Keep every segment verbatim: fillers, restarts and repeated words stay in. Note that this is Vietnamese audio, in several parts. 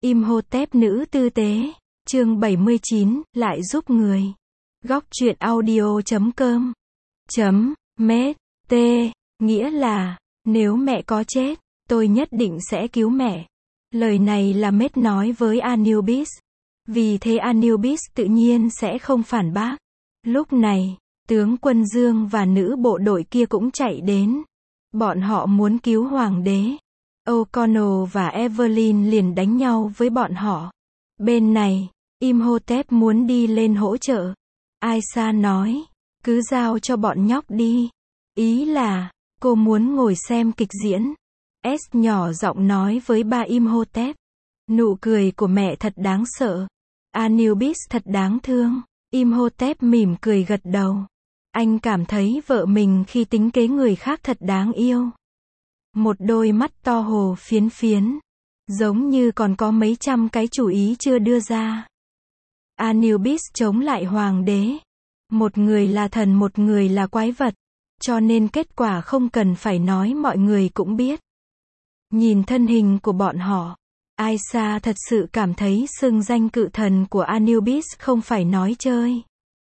Imhotep nữ tư tế, chương bảy mươi chín, lại giúp người. Góc truyện audio chấm com chấm met t, nghĩa là, nếu mẹ có chết, tôi nhất định sẽ cứu mẹ. Lời này là Met nói với Anubis. Vì thế Anubis tự nhiên sẽ không phản bác. Lúc này, tướng quân Dương và nữ bộ đội kia cũng chạy đến. Bọn họ muốn cứu hoàng đế. O'Connell và Evelyn liền đánh nhau với bọn họ. Bên này, Imhotep muốn đi lên hỗ trợ. Aisha nói, cứ giao cho bọn nhóc đi. Ý là, cô muốn ngồi xem kịch diễn. S nhỏ giọng nói với ba Imhotep. Nụ cười của mẹ thật đáng sợ. Anubis thật đáng thương. Imhotep mỉm cười gật đầu. Anh cảm thấy vợ mình khi tính kế người khác thật đáng yêu. Một đôi mắt to hồ phiến phiến. Giống như còn có mấy trăm cái chủ ý chưa đưa ra. Anubis chống lại hoàng đế. Một người là thần, một người là quái vật. Cho nên kết quả không cần phải nói, mọi người cũng biết. Nhìn thân hình của bọn họ, Aisha thật sự cảm thấy xưng danh cự thần của Anubis không phải nói chơi.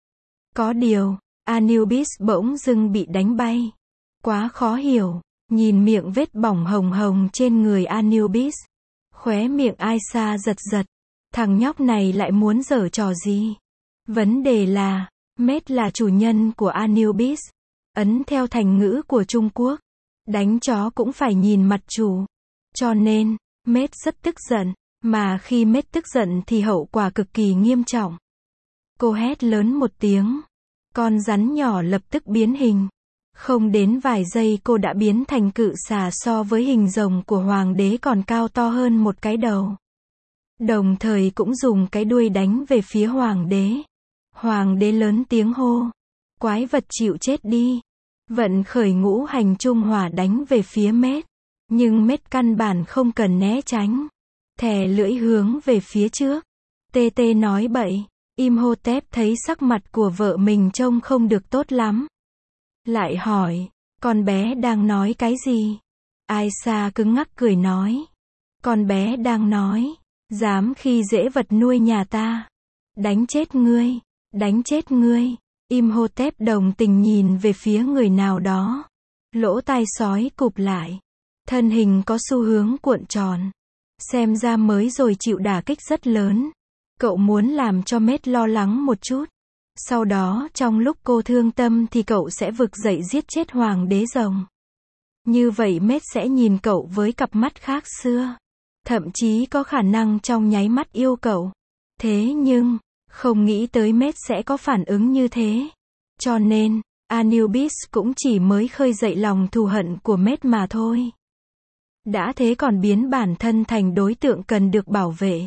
Có điều, Anubis bỗng dưng bị đánh bay. Quá khó hiểu. Nhìn miệng vết bỏng hồng hồng trên người Anubis. Khóe miệng Aisha giật giật. Thằng nhóc này lại muốn giở trò gì? Vấn đề là, Met là chủ nhân của Anubis. Ấn theo thành ngữ của Trung Quốc. Đánh chó cũng phải nhìn mặt chủ. Cho nên, Met rất tức giận. Mà khi Met tức giận thì hậu quả cực kỳ nghiêm trọng. Cô hét lớn một tiếng. Con rắn nhỏ lập tức biến hình. Không đến vài giây cô đã biến thành cự xà so với hình rồng của hoàng đế còn cao to hơn một cái đầu. Đồng thời cũng dùng cái đuôi đánh về phía hoàng đế. Hoàng đế lớn tiếng hô. Quái vật chịu chết đi. Vận khởi ngũ hành trung hỏa đánh về phía Met. Nhưng Met căn bản không cần né tránh. Thè lưỡi hướng về phía trước. Tê tê nói bậy. Imhotep thấy sắc mặt của vợ mình trông không được tốt lắm. Lại hỏi, con bé đang nói cái gì? Aisha cứng ngắc cười nói. Con bé đang nói, dám khi dễ vật nuôi nhà ta. Đánh chết ngươi, đánh chết ngươi. Imhotep đồng tình nhìn về phía người nào đó. Lỗ tai sói cụp lại. Thân hình có xu hướng cuộn tròn. Xem ra mới rồi chịu đả kích rất lớn. Cậu muốn làm cho Met lo lắng một chút. Sau đó trong lúc cô thương tâm thì cậu sẽ vực dậy giết chết hoàng đế rồng. Như vậy Met sẽ nhìn cậu với cặp mắt khác xưa. Thậm chí có khả năng trong nháy mắt yêu cậu. Thế nhưng, không nghĩ tới Met sẽ có phản ứng như thế. Cho nên, Anubis cũng chỉ mới khơi dậy lòng thù hận của Met mà thôi. Đã thế còn biến bản thân thành đối tượng cần được bảo vệ.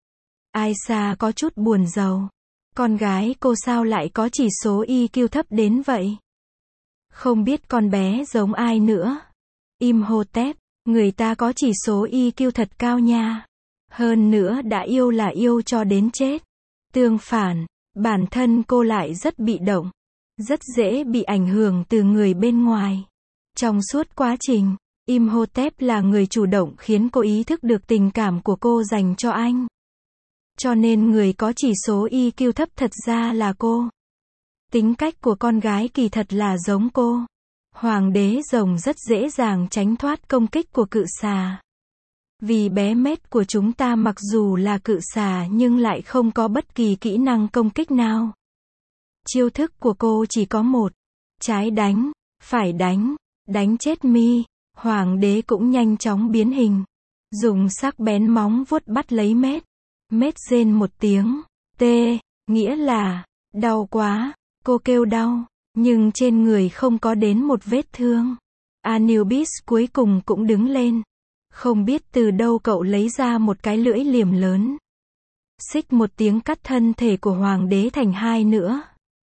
Aisha có chút buồn rầu. Con gái cô sao lại có chỉ số i kiu thấp đến vậy? Không biết con bé giống ai nữa. Imhotep, người ta có chỉ số i kiu thật cao nha. Hơn nữa đã yêu là yêu cho đến chết. Tương phản, bản thân cô lại rất bị động. Rất dễ bị ảnh hưởng từ người bên ngoài. Trong suốt quá trình, Imhotep là người chủ động khiến cô ý thức được tình cảm của cô dành cho anh. Cho nên người có chỉ số i kiu thấp thật ra là cô. Tính cách của con gái kỳ thật là giống cô. Hoàng đế rồng rất dễ dàng tránh thoát công kích của cự xà. Vì bé Met của chúng ta mặc dù là cự xà nhưng lại không có bất kỳ kỹ năng công kích nào. Chiêu thức của cô chỉ có một. Trái đánh, phải đánh, đánh chết mi. Hoàng đế cũng nhanh chóng biến hình. Dùng sắc bén móng vuốt bắt lấy Met. Met rên một tiếng. Tê, nghĩa là, đau quá. Cô kêu đau. Nhưng trên người không có đến một vết thương. Anubis cuối cùng cũng đứng lên. Không biết từ đâu cậu lấy ra một cái lưỡi liềm lớn. Xích một tiếng cắt thân thể của hoàng đế thành hai nữa.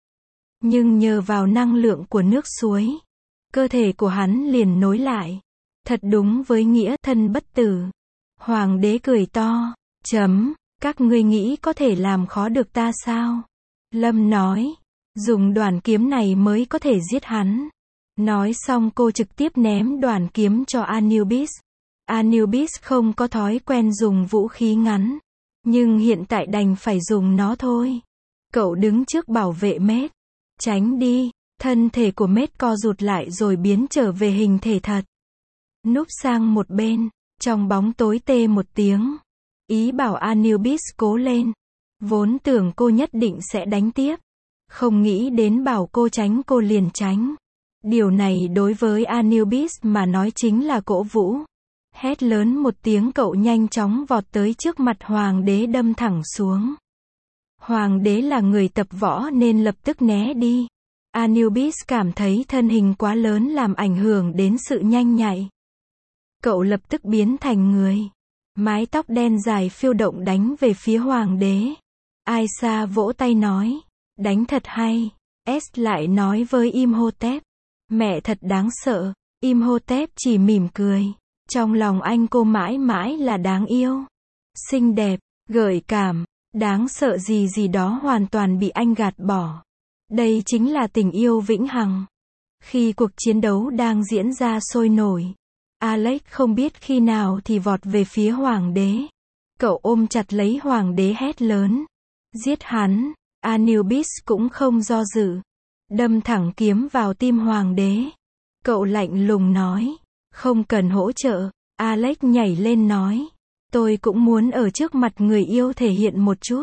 Nhưng nhờ vào năng lượng của nước suối, cơ thể của hắn liền nối lại. Thật đúng với nghĩa thân bất tử. Hoàng đế cười to. Chấm. Các ngươi nghĩ có thể làm khó được ta sao? Lâm nói. Dùng đoàn kiếm này mới có thể giết hắn. Nói xong cô trực tiếp ném đoàn kiếm cho Anubis. Anubis không có thói quen dùng vũ khí ngắn. Nhưng hiện tại đành phải dùng nó thôi. Cậu đứng trước bảo vệ Mết. Tránh đi. Thân thể của Mết co rụt lại rồi biến trở về hình thể thật. Núp sang một bên. Trong bóng tối tê một tiếng. Ý bảo Anubis cố lên. Vốn tưởng cô nhất định sẽ đánh tiếp. Không nghĩ đến bảo cô tránh cô liền tránh. Điều này đối với Anubis mà nói chính là cổ vũ. Hét lớn một tiếng, cậu nhanh chóng vọt tới trước mặt hoàng đế đâm thẳng xuống. Hoàng đế là người tập võ nên lập tức né đi. Anubis cảm thấy thân hình quá lớn làm ảnh hưởng đến sự nhanh nhạy. Cậu lập tức biến thành người. Mái tóc đen dài phiêu động đánh về phía hoàng đế. Aisa vỗ tay nói. Đánh thật hay. S lại nói với Imhotep. Mẹ thật đáng sợ. Imhotep chỉ mỉm cười. Trong lòng anh cô mãi mãi là đáng yêu. Xinh đẹp, gợi cảm, đáng sợ gì gì đó hoàn toàn bị anh gạt bỏ. Đây chính là tình yêu vĩnh hằng. Khi cuộc chiến đấu đang diễn ra sôi nổi, Alex không biết khi nào thì vọt về phía hoàng đế. Cậu ôm chặt lấy hoàng đế hét lớn. Giết hắn. Anubis cũng không do dự. Đâm thẳng kiếm vào tim hoàng đế. Cậu lạnh lùng nói. Không cần hỗ trợ. Alex nhảy lên nói. Tôi cũng muốn ở trước mặt người yêu thể hiện một chút.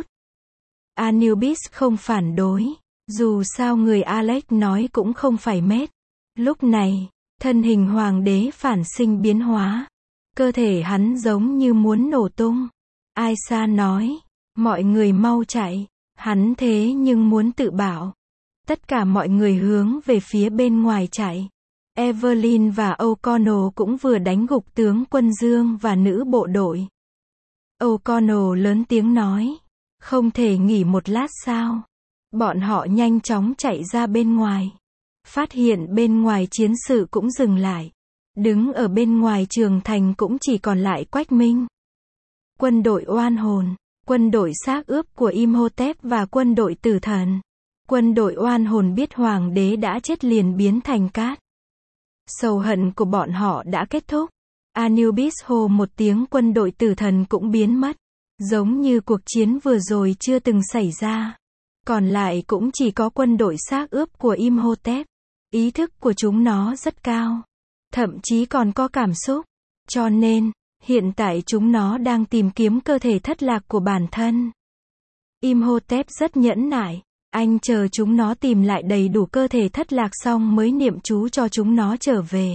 Anubis không phản đối. Dù sao người Alex nói cũng không phải Mết. Lúc này, thân hình hoàng đế phản sinh biến hóa. Cơ thể hắn giống như muốn nổ tung. Aisa nói. Mọi người mau chạy. Hắn thế nhưng muốn tự bảo. Tất cả mọi người hướng về phía bên ngoài chạy. Evelyn và O'Connell cũng vừa đánh gục tướng quân Dương và nữ bộ đội. O'Connell lớn tiếng nói. Không thể nghỉ một lát sao? Bọn họ nhanh chóng chạy ra bên ngoài. Phát hiện bên ngoài chiến sự cũng dừng lại. Đứng ở bên ngoài trường thành cũng chỉ còn lại Quách Minh. Quân đội oan hồn, quân đội xác ướp của Imhotep và quân đội tử thần. Quân đội oan hồn biết hoàng đế đã chết liền biến thành cát. Sầu hận của bọn họ đã kết thúc. Anubis hô một tiếng, quân đội tử thần cũng biến mất. Giống như cuộc chiến vừa rồi chưa từng xảy ra. Còn lại cũng chỉ có quân đội xác ướp của Imhotep. Ý thức của chúng nó rất cao. Thậm chí còn có cảm xúc. Cho nên, hiện tại chúng nó đang tìm kiếm cơ thể thất lạc của bản thân. Imhotep rất nhẫn nại. Anh chờ chúng nó tìm lại đầy đủ cơ thể thất lạc xong mới niệm chú cho chúng nó trở về.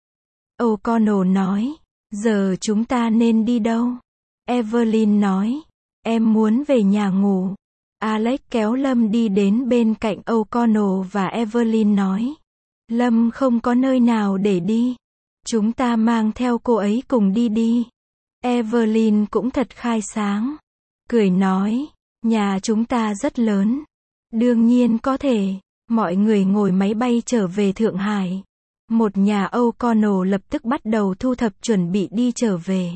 O'Connell nói. Giờ chúng ta nên đi đâu? Evelyn nói. Em muốn về nhà ngủ. Alex kéo Lâm đi đến bên cạnh O'Connell và Evelyn nói. Lâm không có nơi nào để đi. Chúng ta mang theo cô ấy cùng đi đi. Evelyn cũng thật khai sáng. Cười nói. Nhà chúng ta rất lớn. Đương nhiên có thể. Mọi người ngồi máy bay trở về Thượng Hải. Một nhà O'Connell lập tức bắt đầu thu thập chuẩn bị đi trở về.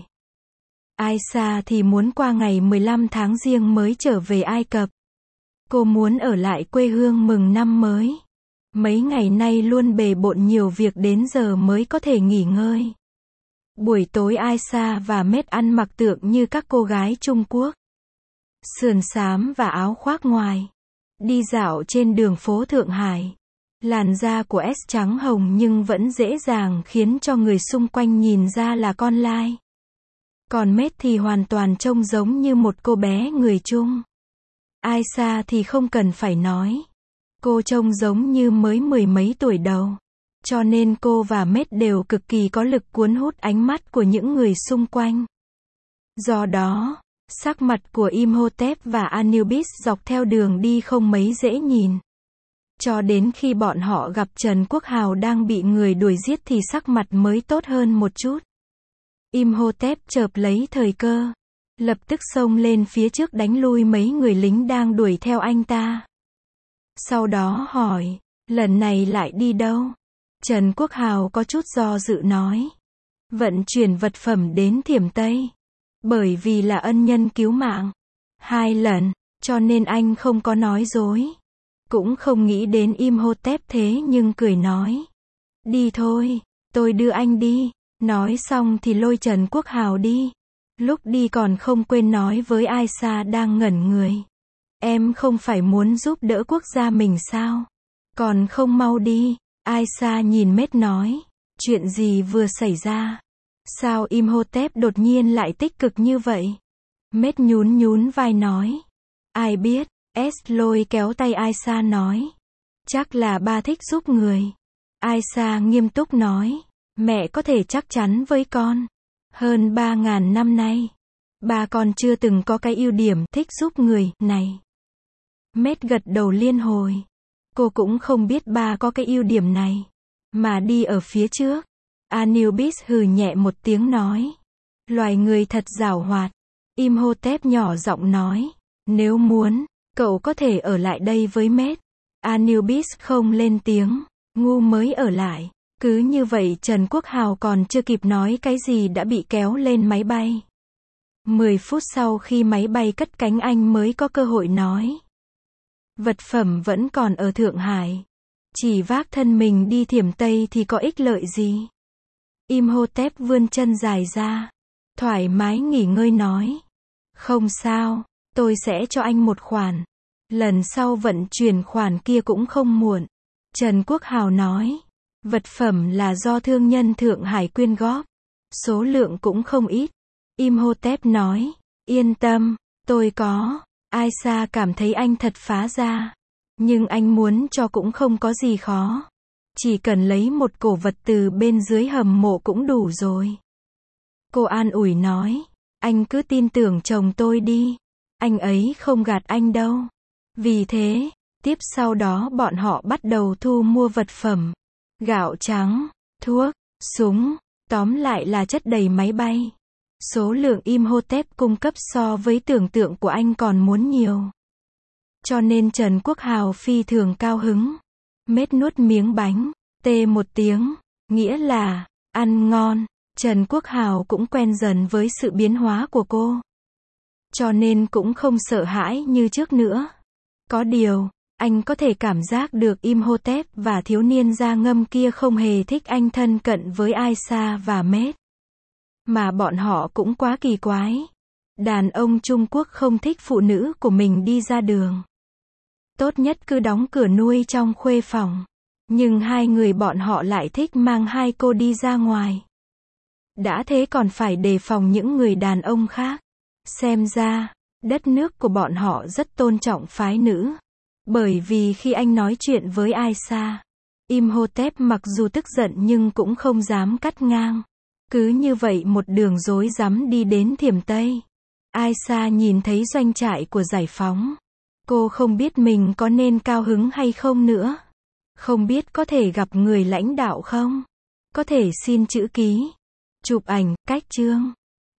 Aisa thì muốn qua ngày mười lăm tháng Giêng mới trở về Ai Cập. Cô muốn ở lại quê hương mừng năm mới. Mấy ngày nay luôn bề bộn nhiều việc đến giờ mới có thể nghỉ ngơi. Buổi tối Aisa và Mết ăn mặc tượng như các cô gái Trung Quốc. Sườn xám và áo khoác ngoài. Đi dạo trên đường phố Thượng Hải. Làn da của S trắng hồng nhưng vẫn dễ dàng khiến cho người xung quanh nhìn ra là con lai. Còn Mết thì hoàn toàn trông giống như một cô bé người Trung. Aisa thì không cần phải nói. Cô trông giống như mới mười mấy tuổi đầu. Cho nên cô và Mết đều cực kỳ có lực cuốn hút ánh mắt của những người xung quanh. Do đó, sắc mặt của Imhotep và Anubis dọc theo đường đi không mấy dễ nhìn. Cho đến khi bọn họ gặp Trần Quốc Hào đang bị người đuổi giết thì sắc mặt mới tốt hơn một chút. Imhotep chợp lấy thời cơ. Lập tức xông lên phía trước đánh lui mấy người lính đang đuổi theo anh ta. Sau đó hỏi, lần này lại đi đâu? Trần Quốc Hào có chút do dự nói. Vận chuyển vật phẩm đến Thiểm Tây. Bởi vì là ân nhân cứu mạng. Hai lần, cho nên anh không có nói dối. Cũng không nghĩ đến Imhotep thế nhưng cười nói. Đi thôi, tôi đưa anh đi. Nói xong thì lôi Trần Quốc Hào đi. Lúc đi còn không quên nói với Aisha đang ngẩn người. Em không phải muốn giúp đỡ quốc gia mình sao? Còn không mau đi. Aisha nhìn Mết nói. Chuyện gì vừa xảy ra? Sao Imhotep đột nhiên lại tích cực như vậy? Mết nhún nhún vai nói. Ai biết? S lôi kéo tay Aisha nói. Chắc là ba thích giúp người. Aisha nghiêm túc nói. Mẹ có thể chắc chắn với con. Hơn ba ngàn năm nay, ba con chưa từng có cái ưu điểm thích giúp người này. Mết gật đầu liên hồi. Cô cũng không biết ba có cái ưu điểm này. Mà đi ở phía trước. Anubis hừ nhẹ một tiếng nói. Loài người thật giàu hoạt. Imhotep nhỏ giọng nói. Nếu muốn, cậu có thể ở lại đây với Mết. Anubis không lên tiếng. Ngu mới ở lại. Cứ như vậy Trần Quốc Hào còn chưa kịp nói cái gì đã bị kéo lên máy bay. Mười phút sau khi máy bay cất cánh anh mới có cơ hội nói. Vật phẩm vẫn còn ở Thượng Hải. Chỉ vác thân mình đi Thiểm Tây thì có ích lợi gì? Imhotep vươn chân dài ra. Thoải mái nghỉ ngơi nói. Không sao, tôi sẽ cho anh một khoản. Lần sau vận chuyển khoản kia cũng không muộn. Trần Quốc Hào nói. Vật phẩm là do thương nhân Thượng Hải quyên góp. Số lượng cũng không ít. Imhotep nói. Yên tâm, tôi có. Aisha cảm thấy anh thật phá ra. Nhưng anh muốn cho cũng không có gì khó. Chỉ cần lấy một cổ vật từ bên dưới hầm mộ cũng đủ rồi. Cô an ủi nói. Anh cứ tin tưởng chồng tôi đi. Anh ấy không gạt anh đâu. Vì thế, tiếp sau đó bọn họ bắt đầu thu mua vật phẩm. Gạo trắng, thuốc, súng, tóm lại là chất đầy máy bay. Số lượng Imhotep cung cấp so với tưởng tượng của anh còn muốn nhiều. Cho nên Trần Quốc Hào phi thường cao hứng. Mết nuốt miếng bánh, tê một tiếng, nghĩa là, ăn ngon. Trần Quốc Hào cũng quen dần với sự biến hóa của cô. Cho nên cũng không sợ hãi như trước nữa. Có điều, anh có thể cảm giác được Imhotep và thiếu niên da ngâm kia không hề thích anh thân cận với Aisha và Mết. Mà bọn họ cũng quá kỳ quái. Đàn ông Trung Quốc không thích phụ nữ của mình đi ra đường. Tốt nhất cứ đóng cửa nuôi trong khuê phòng. Nhưng hai người bọn họ lại thích mang hai cô đi ra ngoài. Đã thế còn phải đề phòng những người đàn ông khác. Xem ra, đất nước của bọn họ rất tôn trọng phái nữ. Bởi vì khi anh nói chuyện với Aisha, Imhotep mặc dù tức giận nhưng cũng không dám cắt ngang. Cứ như vậy một đường rối rắm đi đến Thiểm Tây. Aisha nhìn thấy doanh trại của giải phóng. Cô không biết mình có nên cao hứng hay không nữa. Không biết có thể gặp người lãnh đạo không? Có thể xin chữ ký, chụp ảnh, cách chương.